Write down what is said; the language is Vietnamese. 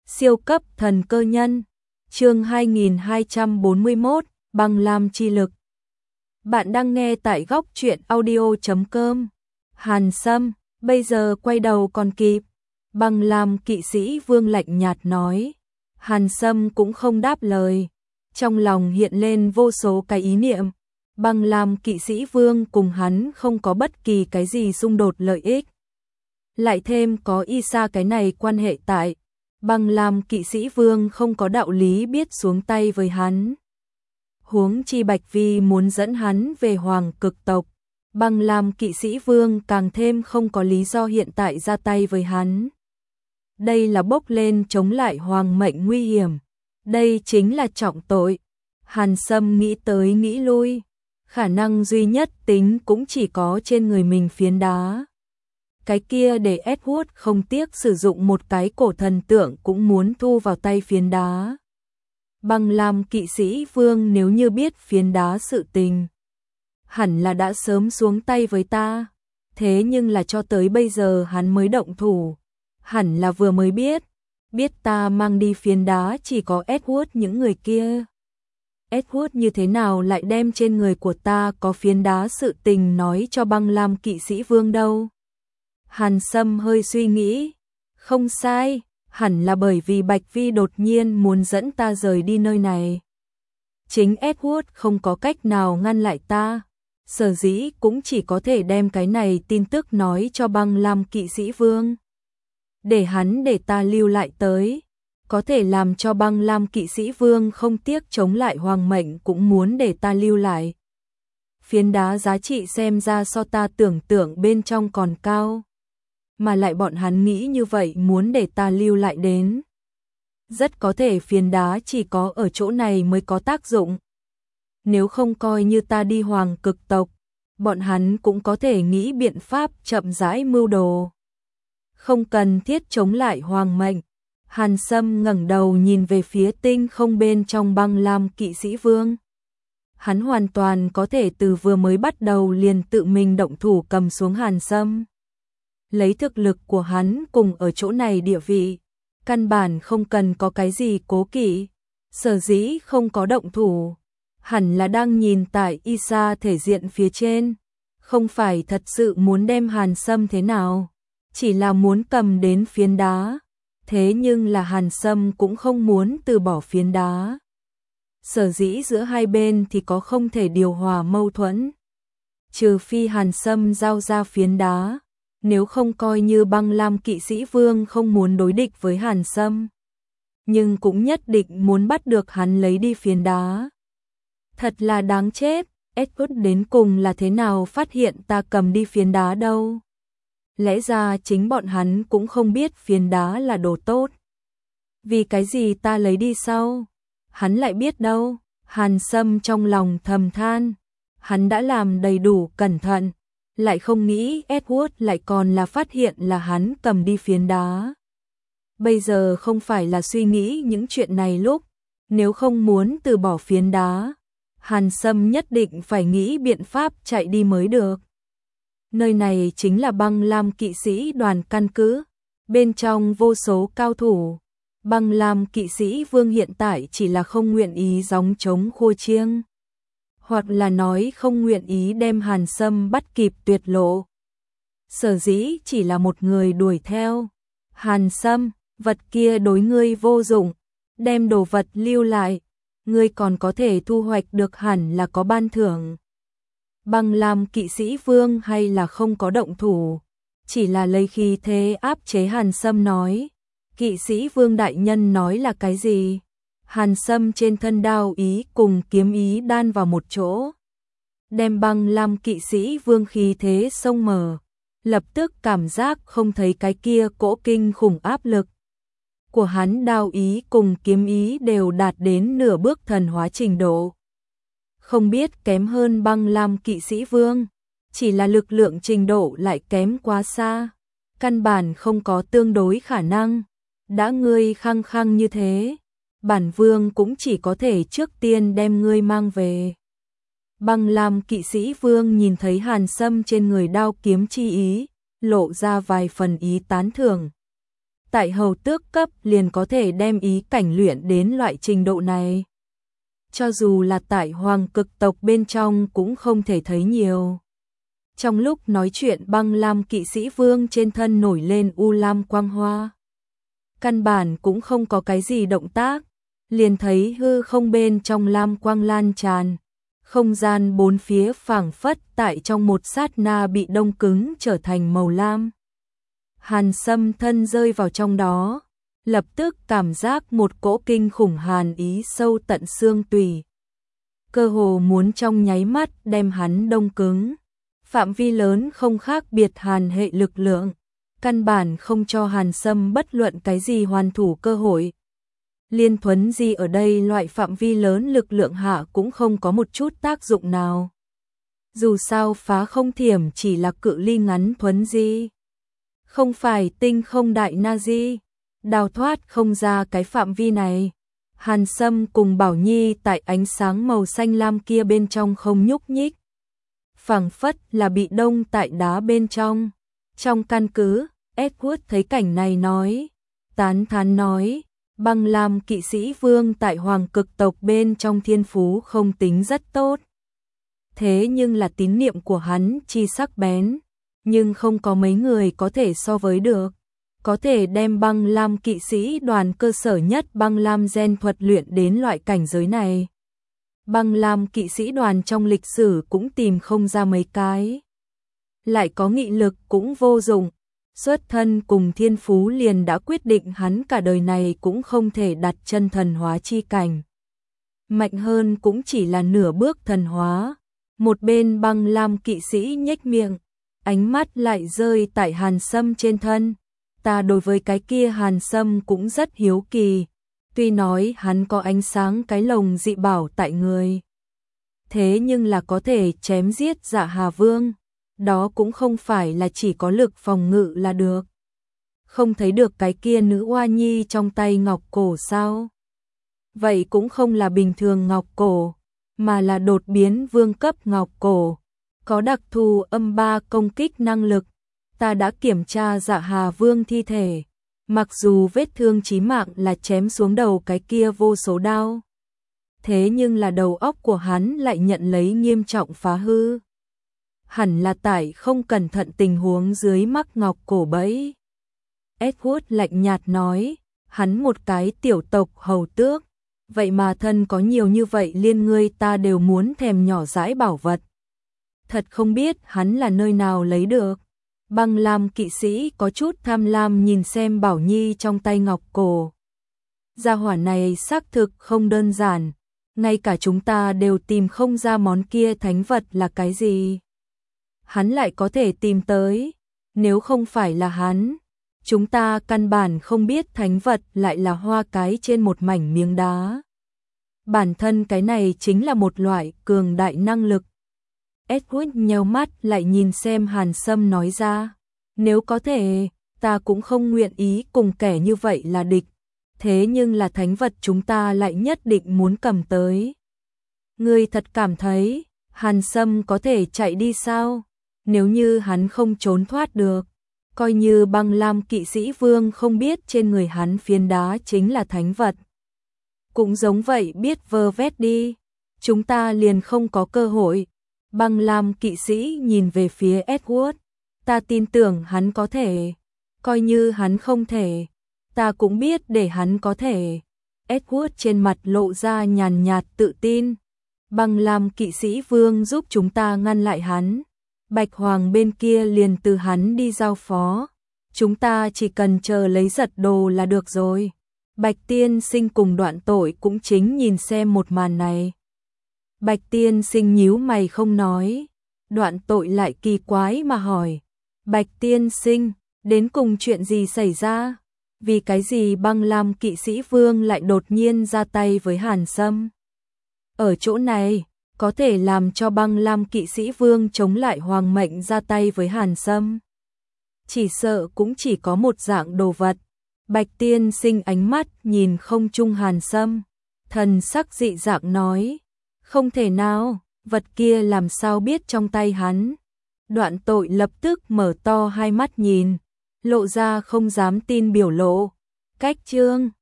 Siêu cấp thần cơ nhân, chương 2241, băng lam chi lực. Bạn đang nghe tại góc truyện audio.com. Hàn Sâm, bây giờ quay đầu còn kịp. Băng lam kỵ sĩ Vương lạnh nhạt nói. Hàn Sâm cũng không đáp lời. Trong lòng hiện lên vô số cái ý niệm. Băng lam kỵ sĩ Vương cùng hắn không có bất kỳ cái gì xung đột lợi ích. Lại thêm có Isa cái này quan hệ tại. Băng lam kỵ sĩ Vương không có đạo lý biết xuống tay với hắn. Huống chi Bạch Vi muốn dẫn hắn về Hoàng Cực tộc. Băng lam kỵ sĩ Vương càng thêm không có lý do hiện tại ra tay với hắn. Đây là bốc lên chống lại hoàng mệnh nguy hiểm. Đây chính là trọng tội. Hàn Sâm nghĩ tới nghĩ lui. Khả năng duy nhất tính cũng chỉ có trên người mình phiến đá. Cái kia để Edward không tiếc sử dụng một cái cổ thần tượng cũng muốn thu vào tay phiến đá. Băng lam kỵ sĩ Vương nếu như biết phiến đá sự tình, hẳn là đã sớm xuống tay với ta. Thế nhưng là cho tới bây giờ hắn mới động thủ. Hẳn là vừa mới biết ta mang đi phiến đá chỉ có Edward những người kia. Edward như thế nào lại đem trên người của ta có phiến đá sự tình nói cho băng lam kỵ sĩ Vương đâu? Hàn Sâm hơi suy nghĩ. Không sai, hẳn là bởi vì Bạch Vi đột nhiên muốn dẫn ta rời đi nơi này. Chính Edward không có cách nào ngăn lại ta. Sở dĩ cũng chỉ có thể đem cái này tin tức nói cho băng lam kỵ sĩ Vương. Để ta lưu lại tới. Có thể làm cho băng lam kỵ sĩ Vương không tiếc chống lại hoàng mệnh cũng muốn để ta lưu lại. Phiến đá giá trị xem ra so ta tưởng tượng bên trong còn cao. Mà lại bọn hắn nghĩ như vậy muốn để ta lưu lại đến. Rất có thể phiến đá chỉ có ở chỗ này mới có tác dụng. Nếu không coi như ta đi Hoàng Cực tộc, bọn hắn cũng có thể nghĩ biện pháp chậm rãi mưu đồ. Không cần thiết chống lại hoàng mệnh. Hàn Sâm ngẩng đầu nhìn về phía tinh không bên trong băng lam kỵ sĩ Vương. Hắn hoàn toàn có thể từ vừa mới bắt đầu liền tự mình động thủ cầm xuống Hàn Sâm. Lấy thực lực của hắn cùng ở chỗ này địa vị, căn bản không cần có cái gì cố kỵ. Sở dĩ không có động thủ, hẳn là đang nhìn tại Isa thể diện phía trên, không phải thật sự muốn đem Hàn Sâm thế nào, chỉ là muốn cầm đến phiến đá. Thế nhưng là Hàn Sâm cũng không muốn từ bỏ phiến đá. Sở dĩ giữa hai bên thì có không thể điều hòa mâu thuẫn. Trừ phi Hàn Sâm giao ra phiến đá, nếu không coi như băng lam kỵ sĩ Vương không muốn đối địch với Hàn Sâm. Nhưng cũng nhất định muốn bắt được hắn lấy đi phiến đá. Thật là đáng chết, Edward đến cùng là thế nào phát hiện ta cầm đi phiến đá đâu. Lẽ ra chính bọn hắn cũng không biết phiến đá là đồ tốt. Vì cái gì ta lấy đi sau? Hắn lại biết đâu. Hàn Sâm trong lòng thầm than. Hắn đã làm đầy đủ cẩn thận. Lại không nghĩ Edward lại còn là phát hiện là hắn cầm đi phiến đá. Bây giờ không phải là suy nghĩ những chuyện này lúc. Nếu không muốn từ bỏ phiến đá, Hàn Sâm nhất định phải nghĩ biện pháp chạy đi mới được. Nơi này chính là băng lam kỵ sĩ đoàn căn cứ, bên trong vô số cao thủ. Băng lam kỵ sĩ Vương hiện tại chỉ là không nguyện ý gióng trống khua chiêng, hoặc là nói không nguyện ý đem Hàn Sâm bắt kịp tuyệt lộ. Sở dĩ chỉ là một người đuổi theo. Hàn Sâm, vật kia đối ngươi vô dụng, đem đồ vật lưu lại, ngươi còn có thể thu hoạch được hẳn là có ban thưởng. Băng lam kỵ sĩ Vương hay là không có động thủ, chỉ là lấy khí thế áp chế Hàn Sâm nói. Kỵ sĩ Vương đại nhân nói là cái gì? Hàn Sâm trên thân đao ý cùng kiếm ý đan vào một chỗ, đem băng lam kỵ sĩ Vương khí thế xông mở, lập tức cảm giác không thấy cái kia cỗ kinh khủng áp lực của hắn. Đao ý cùng kiếm ý đều đạt đến nửa bước thần hóa trình độ. Không biết kém hơn băng lam kỵ sĩ Vương, chỉ là lực lượng trình độ lại kém quá xa, căn bản không có tương đối khả năng. Đã ngươi khăng khăng như thế, bản vương cũng chỉ có thể trước tiên đem ngươi mang về. Băng lam kỵ sĩ Vương nhìn thấy Hàn Sâm trên người đao kiếm chi ý, lộ ra vài phần ý tán thưởng. tại hầu tước cấp liền có thể đem ý cảnh luyện đến loại trình độ này. Cho dù là tại hoàng cực tộc bên trong cũng không thể thấy nhiều. Trong lúc nói chuyện Băng Lam kỵ sĩ vương trên thân nổi lên u lam quang hoa. Căn bản cũng không có cái gì động tác, liền thấy hư không bên trong lam quang lan tràn. Không gian bốn phía phảng phất tại trong một sát na bị đông cứng trở thành màu lam. Hàn Sâm thân rơi vào trong đó, lập tức cảm giác một cỗ kinh khủng hàn ý sâu tận xương tủy. Cơ hồ muốn trong nháy mắt đem hắn đông cứng. Phạm vi lớn không khác biệt hàn hệ lực lượng, căn bản không cho Hàn Sâm bất luận cái gì hoàn thủ cơ hội. Liên thuấn di ở đây loại phạm vi lớn lực lượng hạ cũng không có một chút tác dụng nào. Dù sao phá không thiểm chỉ là cự ly ngắn thuấn di, không phải tinh không đại na di, đào thoát không ra cái phạm vi này. Hàn Sâm cùng Bảo Nhi tại ánh sáng màu xanh lam kia bên trong không nhúc nhích, phảng phất là bị đông tại đá bên trong. Trong căn cứ, Edward thấy cảnh này nói, tán thán nói, Băng Lam kỵ sĩ vương tại hoàng cực tộc bên trong thiên phú không tính rất tốt. Thế nhưng là tín niệm của hắn chi sắc bén, nhưng không có mấy người có thể so với được. Có thể đem Băng Lam kỵ sĩ đoàn cơ sở nhất Băng Lam gen thuật luyện đến loại cảnh giới này. Băng Lam kỵ sĩ đoàn trong lịch sử cũng tìm không ra mấy cái. Lại có nghị lực cũng vô dụng, xuất thân cùng thiên phú liền đã quyết định hắn cả đời này cũng không thể đặt chân thần hóa chi cảnh. Mạnh hơn cũng chỉ là nửa bước thần hóa. Một bên Băng Lam kỵ sĩ nhếch miệng, ánh mắt lại rơi tại Hàn Sâm trên thân. Ta đối với cái kia Hàn Sâm cũng rất hiếu kỳ. Tuy nói hắn có ánh sáng cái lồng dị bảo tại người, thế nhưng là có thể chém giết Dạ Hà Vương, đó cũng không phải là chỉ có lực phòng ngự là được. Không thấy được cái kia nữ oa nhi trong tay ngọc cổ sao? Vậy cũng không là bình thường ngọc cổ, mà là đột biến vương cấp ngọc cổ, có đặc thù âm ba công kích năng lực. Ta đã kiểm tra Dạ Hà Vương thi thể, mặc dù vết thương chí mạng là chém xuống đầu cái kia vô số đao, thế nhưng là đầu óc của hắn lại nhận lấy nghiêm trọng phá hư. Hẳn là tại không cẩn thận tình huống dưới mắc ngọc cổ bẫy. Edward lạnh nhạt nói, hắn một cái tiểu tộc hầu tước, vậy mà thân có nhiều như vậy liên ngươi ta đều muốn thèm nhỏ dãi bảo vật. Thật không biết hắn là nơi nào lấy được. Băng Lam kỵ sĩ có chút tham lam nhìn xem Bảo Nhi trong tay ngọc cổ. Gia hỏa này xác thực không đơn giản, ngay cả chúng ta đều tìm không ra món kia thánh vật là cái gì. Hắn lại có thể tìm tới, nếu không phải là hắn, chúng ta căn bản không biết thánh vật lại là hoa cái trên một mảnh miếng đá. Bản thân cái này chính là một loại cường đại năng lực. Edward nheo mắt lại nhìn xem Hàn Sâm nói ra, nếu có thể, ta cũng không nguyện ý cùng kẻ như vậy là địch, thế nhưng là thánh vật chúng ta lại nhất định muốn cầm tới. Ngươi thật cảm thấy, Hàn Sâm có thể chạy đi sao? Nếu như hắn không trốn thoát được, coi như Băng Lam kỵ sĩ vương không biết trên người hắn phiến đá chính là thánh vật, cũng giống vậy biết vơ vét đi, chúng ta liền không có cơ hội. Băng Lam kỵ sĩ nhìn về phía Edward, ta tin tưởng hắn có thể, coi như hắn không thể, ta cũng biết để hắn có thể. Edward trên mặt lộ ra nhàn nhạt tự tin. Băng Lam kỵ sĩ vương giúp chúng ta ngăn lại hắn, Bạch Hoàng bên kia liền từ hắn đi giao phó, chúng ta chỉ cần chờ lấy giật đồ là được rồi. Bạch tiên sinh cùng Đoạn Tội cũng chính nhìn xem một màn này. Bạch tiên sinh nhíu mày không nói, Đoạn Tội lại kỳ quái mà hỏi, Bạch tiên sinh, đến cùng chuyện gì xảy ra? Vì cái gì Băng Lam kỵ sĩ vương lại đột nhiên ra tay với Hàn Sâm? Ở chỗ này, có thể làm cho Băng Lam kỵ sĩ vương chống lại hoàng mệnh ra tay với Hàn Sâm, chỉ sợ cũng chỉ có một dạng đồ vật. Bạch tiên sinh ánh mắt nhìn không trung Hàn Sâm, thần sắc dị dạng nói, không thể nào, vật kia làm sao biết trong tay hắn. Đoạn Tội lập tức mở to hai mắt nhìn, lộ ra không dám tin biểu lộ. Cách chương